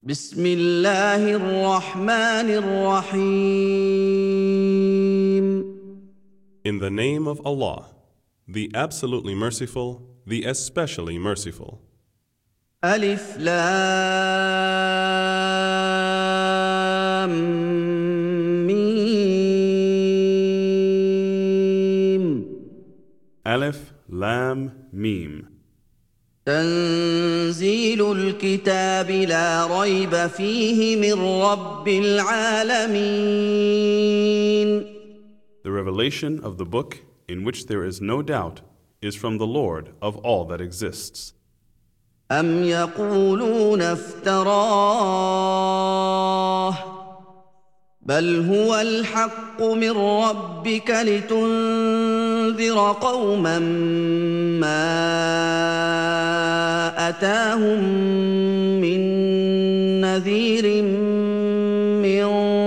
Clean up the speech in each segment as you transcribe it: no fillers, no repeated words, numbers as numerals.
بسم الله الرحمن الرحيم. In the name of Allah, the absolutely merciful, the especially merciful. ألف لام ميم. Alif, Lam, Mim. تنزيل الكتاب لا ريب فيه من رب العالمين. The revelation of the book in which there is no doubt is from the Lord of all that exists. أم يقولون افتراه بل هو الحق من ربك لتنذر قوما ما أتاهم من نذير من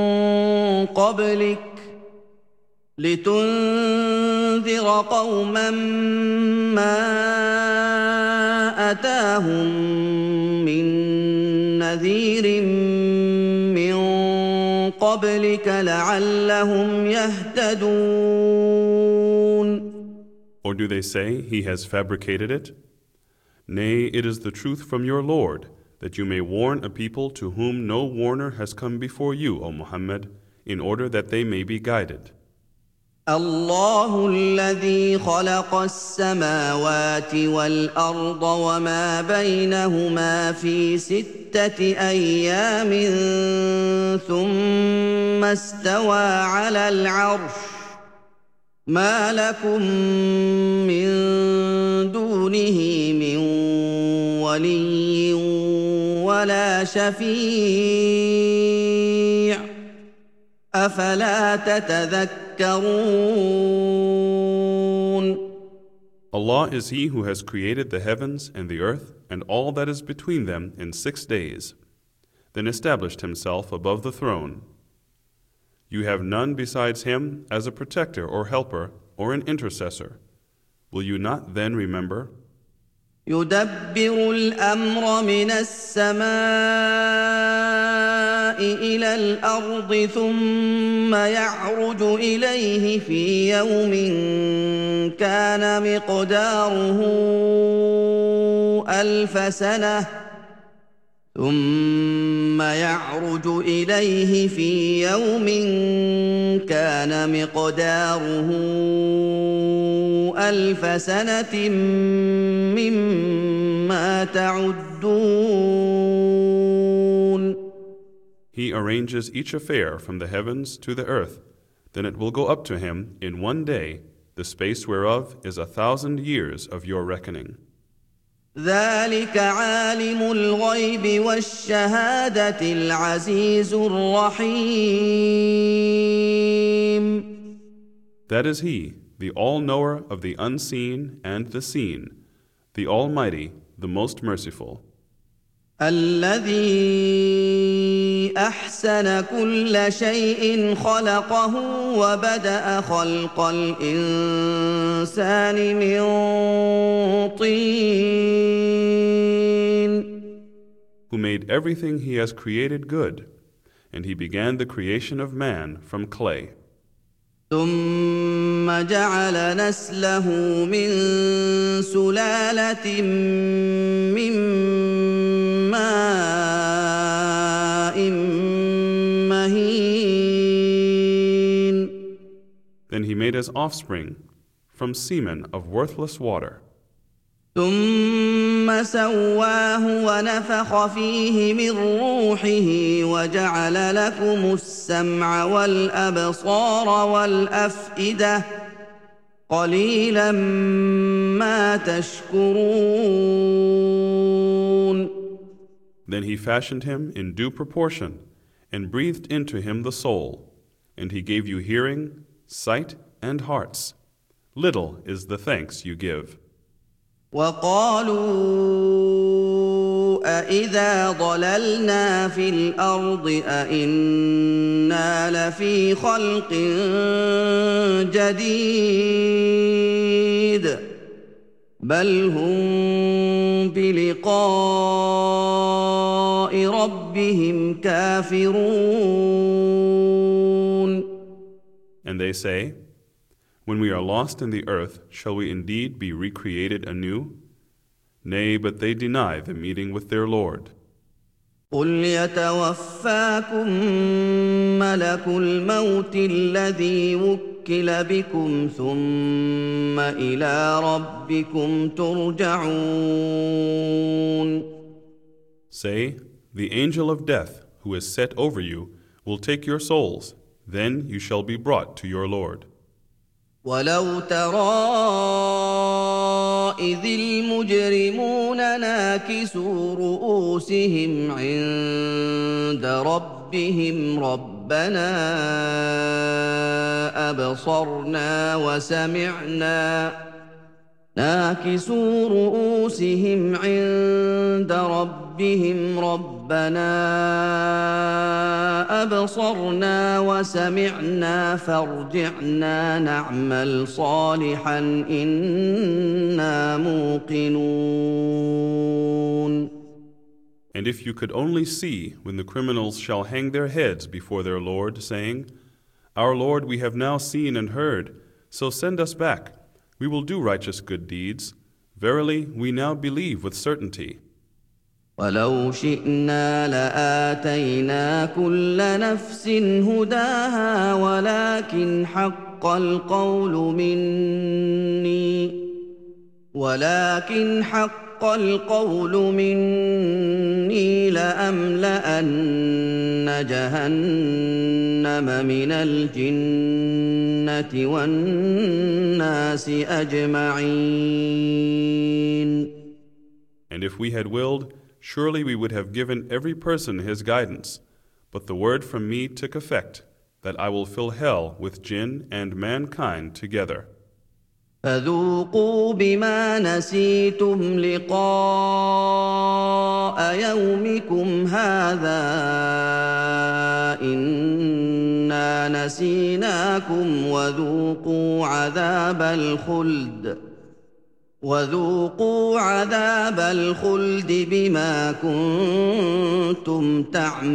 قبلك لتنذر قوما ما أتاهم من نذير من قبلك لعلهم يهتدون. Or do they say he has fabricated it? Nay, it is the truth from your Lord, that you may warn a people to whom no warner has come before you, O Muhammad, in order that they may be guided. الله الذي خلق السماوات والأرض وما بينهما في 6 أيام ثم استوى على العرش ما لكم من دونه من ولي ولا شفيع أفلا تتذكرون. Allah is He who has created the heavens and the earth and all that is between them in 6 days, then established Himself above the throne. You have none besides Him as a protector or helper or an intercessor. Will you not then remember? يدبر الأمر من السماء إلى الأرض ثم يعرج إليه في يوم كان مقداره 1000 سنة ثم يعرج إليه في يوم كان مقداره 1000 سنة مما تعدون. He arranges each affair from the heavens to the earth, then it will go up to Him in one day, the space whereof is 1,000 years of your reckoning. ذلك عالم الغيب والشهادة العزيز الرحيم. That is He, the all-knower of the unseen and the seen, the Almighty, the most merciful. الذي أحسن كل شيء خلقه وبدأ خلق الإنسان من طين. Who made everything He has created good, and He began the creation of man from clay. ثم جعل نسله من سلالة من ماء مهين. Then He made His offspring from semen of worthless water. ثم سواه ونفخ فيه من روحه وجعل لكم السمع والأبصار والأفئدة قليلا ما تشكرون. Then He fashioned him in due proportion and breathed into him the soul, and He gave you hearing, sight, and hearts. Little is the thanks you give. وقالوا أإذا ضللنا في الأرض أإنا لفي خلق جديد بل هم بلقاء ربهم بِرَبِّهِمْ كَافِرُونَ. And they say, when we are lost in the earth, shall we indeed be recreated anew? Nay, but they deny the meeting with their Lord. قُلْ يَتَوَفَّاكُم مَّلَكُ الْمَوْتِ الَّذِي وُكِّلَ بِكُمْ ثُمَّ إِلَىٰ رَبِّكُمْ تُرْجَعُونَ. Say, the angel of death, who is set over you, will take your souls, then you shall be brought to your Lord. وَلَوْ تَرَىٰ إِذِ الْمُجْرِمُونَ نَاكِسُو رُءُوسِهِمْ عِندَ رَبِّهِمْ رَبَّنَا أَبْصَرْنَا وَسَمِعْنَا فَارْجِعْنَا نَعْمَلْ صَالِحًا إِنَّا مُوقِنُونَ. And if you could only see when the criminals shall hang their heads before their Lord, saying, Our Lord, we have now seen and heard, so send us back. We will do righteous good deeds. Verily, we now believe with certainty. وَلَوْ شِئْنَا لَآتَيْنَا كُلَّ نَفْسٍ هُدَاهَا ولكن حق القول مني لأملأن جهنم من الجنة والناس أجمعين. And if we had willed, surely we would have given every person his guidance. But the word from me took effect, that I will fill hell with jinn and mankind together. فذوقوا بما نسيتم لقاء يومكم هذا إنا نسيناكم وذوقوا عذاب الخلد بما كنتم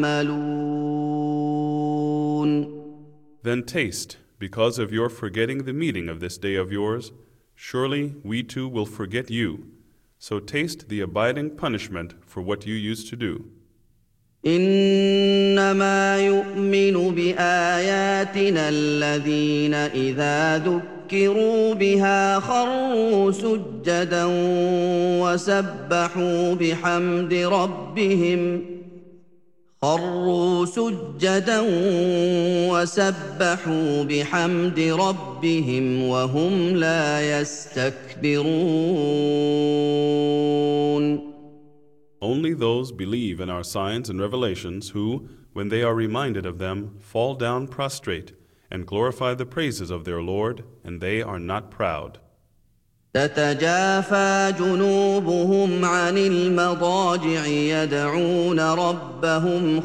تعملون. Then taste, because of your forgetting the meeting of this day of yours, surely we too will forget you. So taste the abiding punishment for what you used to do. إنما يؤمن بآياتنا الذين إذا ذكروا بها خروا سجدا وسبحوا بحمد ربهم وهم لا يستكبرون. Only those believe in our signs and revelations who, when they are reminded of them, fall down prostrate and glorify the praises of their Lord, and they are not proud. تتجافى جنوبهم عن المضاجع يدعون ربهم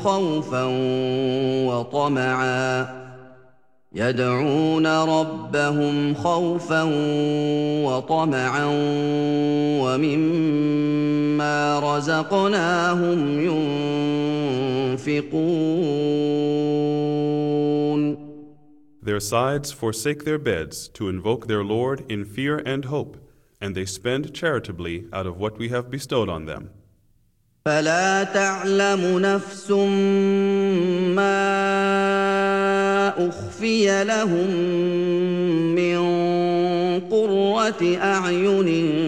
خوفا وطمعا ومما رزقناهم ينفقون. Their sides forsake their beds to invoke their Lord in fear and hope, and they spend charitably out of what we have bestowed on them. فلا تعلم نفس ما أخفي لهم من قرة أعين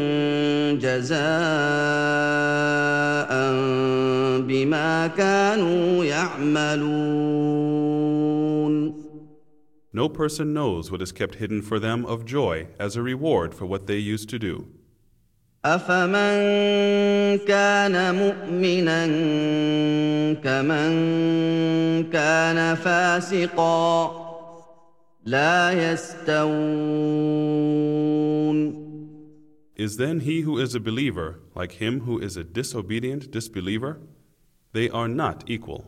جزاء بما كانوا يعملون. No person knows what is kept hidden for them of joy as a reward for what they used to do. أفمن كان مؤمنا كمن كان فاسقا لا يستوون. Is then he who is a believer like him who is a disobedient disbeliever? They are not equal.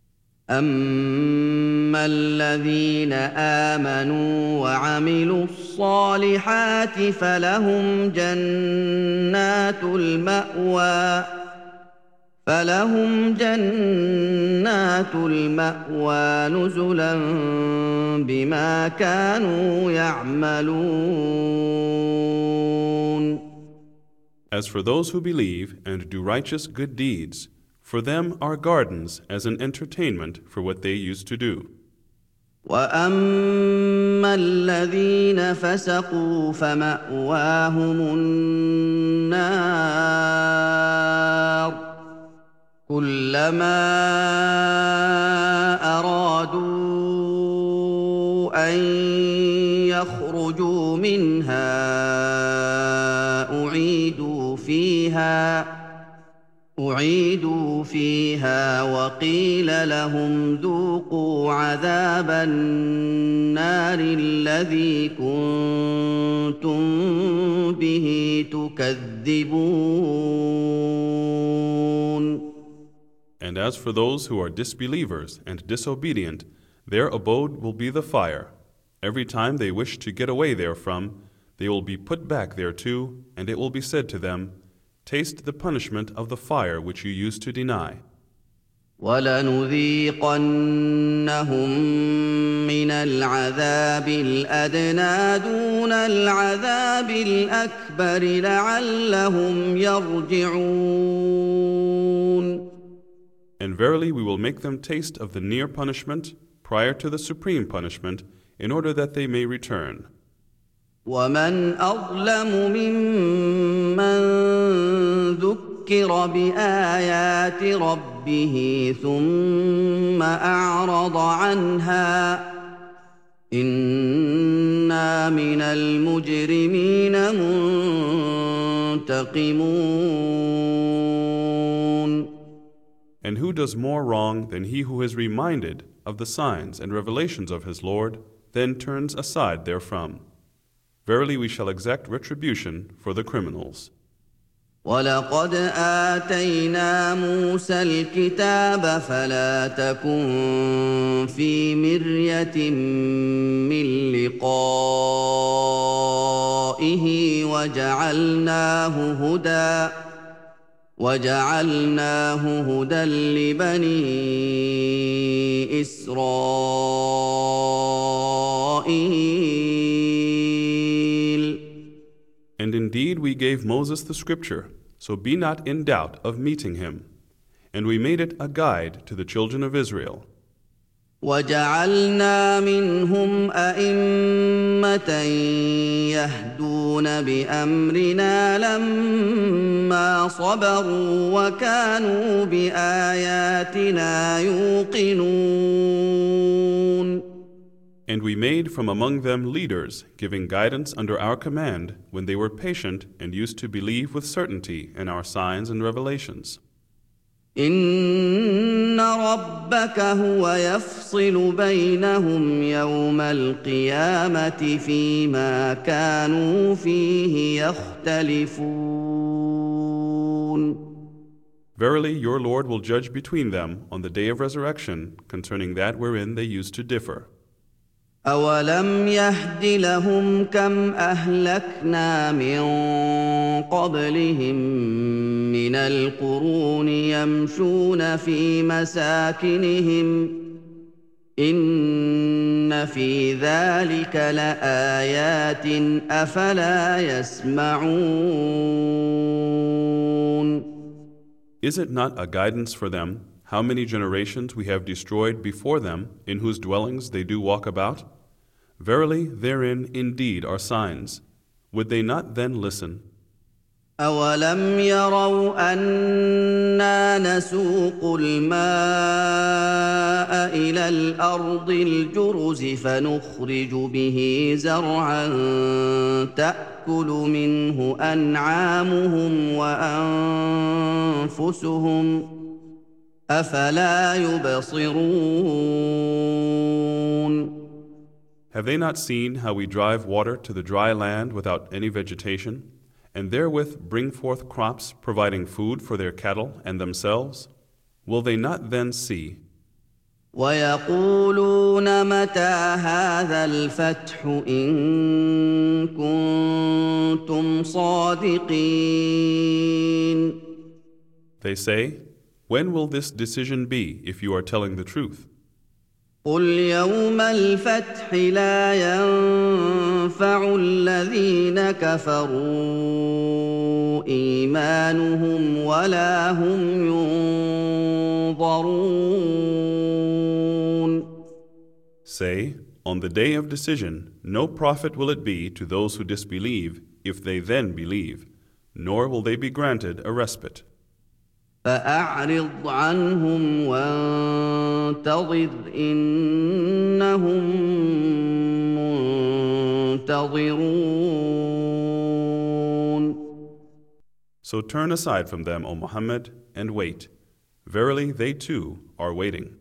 أما الذين آمنوا وعملوا الصالحات فلهم فلهم جنات المأوى نزلا بما كانوا يعملون. As for those who believe and do righteous good deeds, for them are gardens as an entertainment for what they used to do. وأما الذين فسقوا فمأواهم النار كلما أرادوا أن يخرجوا منها أعيدوا فيها وقيل لهم ذوقوا عذاب النار الذي كنتم به تكذبون. And as for those who are disbelievers and disobedient, their abode will be the fire. Every time they wish to get away therefrom, they will be put back thereto, and it will be said to them, taste the punishment of the fire which you used to deny. وَلَنُذِيقَنَّهُم مِّنَ الْعَذَابِ الْأَدْنَىٰ دُونَ الْعَذَابِ الْأَكْبَرِ لَعَلَّهُمْ يَرْجِعُونَ. And verily we will make them taste of the near punishment prior to the supreme punishment, in order that they may return. وَمَنْ أَظْلَمُ مِمَّن ذُكِّرَ بِآيَاتِ رَبِّهِ ثُمَّ أَعْرَضَ عَنْهَا إِنَّا مِنَ الْمُجْرِمِينَ مُنْتَقِمُونَ. And who does more wrong than he who is reminded of the signs and revelations of his Lord, then turns aside therefrom? Verily we shall exact retribution for the criminals. وَلَقَدْ آتَيْنَا مُوسَى الْكِتَابَ فَلَا تَكُن فِي مِرْيَةٍ مِّن لِّقَائِهِ وَجَعَلْنَاهُ هُدًى لِّبَنِي إِسْرَائِيلَ. And indeed we gave Moses the scripture, so be not in doubt of meeting him. And we made it a guide to the children of Israel. وَجَعَلْنَا مِنْهُمْ أَئِمَّةً يَهْدُونَ بِأَمْرِنَا لَمَّا صَبَرُوا وَكَانُوا بِآيَاتِنَا يُوقِنُونَ. And we made from among them leaders, giving guidance under our command, when they were patient and used to believe with certainty in our signs and revelations. إِنَّ رَبَّكَ هُوَ يَفْصِلُ بَيْنَهُمْ يَوْمَ الْقِيَامَةِ فِيمَا كَانُوا فِيهِ يَخْتَلِفُونَ. Verily, your Lord will judge between them on the day of resurrection concerning that wherein they used to differ. أَوَلَمْ يَهْدِ لَهُمْ كَمْ أَهْلَكْنَا مِن قَبْلِهِم مِّنَ الْقُرُونِ يَمْشُونَ فِي مَسَاكِنِهِمْ إِنَّ فِي ذَلِكَ لَآيَاتٍ أَفَلَا يَسْمَعُونَ. Is it not a guidance for them how many generations we have destroyed before them, in whose dwellings they do walk about? Verily, therein indeed are signs. Would they not then listen? أَوَلَمْ يَرَوْا أَنَّا نَسُوقُ الْمَاءَ إِلَى الْأَرْضِ الْجُرُزِ فَنُخْرِجُ بِهِ زَرْعًا تَأْكُلُ مِنْهُ أَنْعَامُهُمْ وَأَنفُسُهُمْ أَفَلَا يُبْصِرُونَ. Have they not seen how we drive water to the dry land without any vegetation, and therewith bring forth crops providing food for their cattle and themselves? Will they not then see? وَيَقُولُونَ مَتَىٰ هَٰذَا الْفَتْحُ إِن كُنتُمْ صَادِقِينَ. They say, When will this decision be if you are telling the truth? قل يوم الفتح لا ينفع الذين كفروا إيمانهم ولا هم ينظرون. Say, on the day of decision, no profit will it be to those who disbelieve if they then believe, nor will they be granted a respite. فأعرض عنهم وانتظر إنهم منتظرون. So turn aside from them, O Muhammad, and wait. Verily, they too are waiting.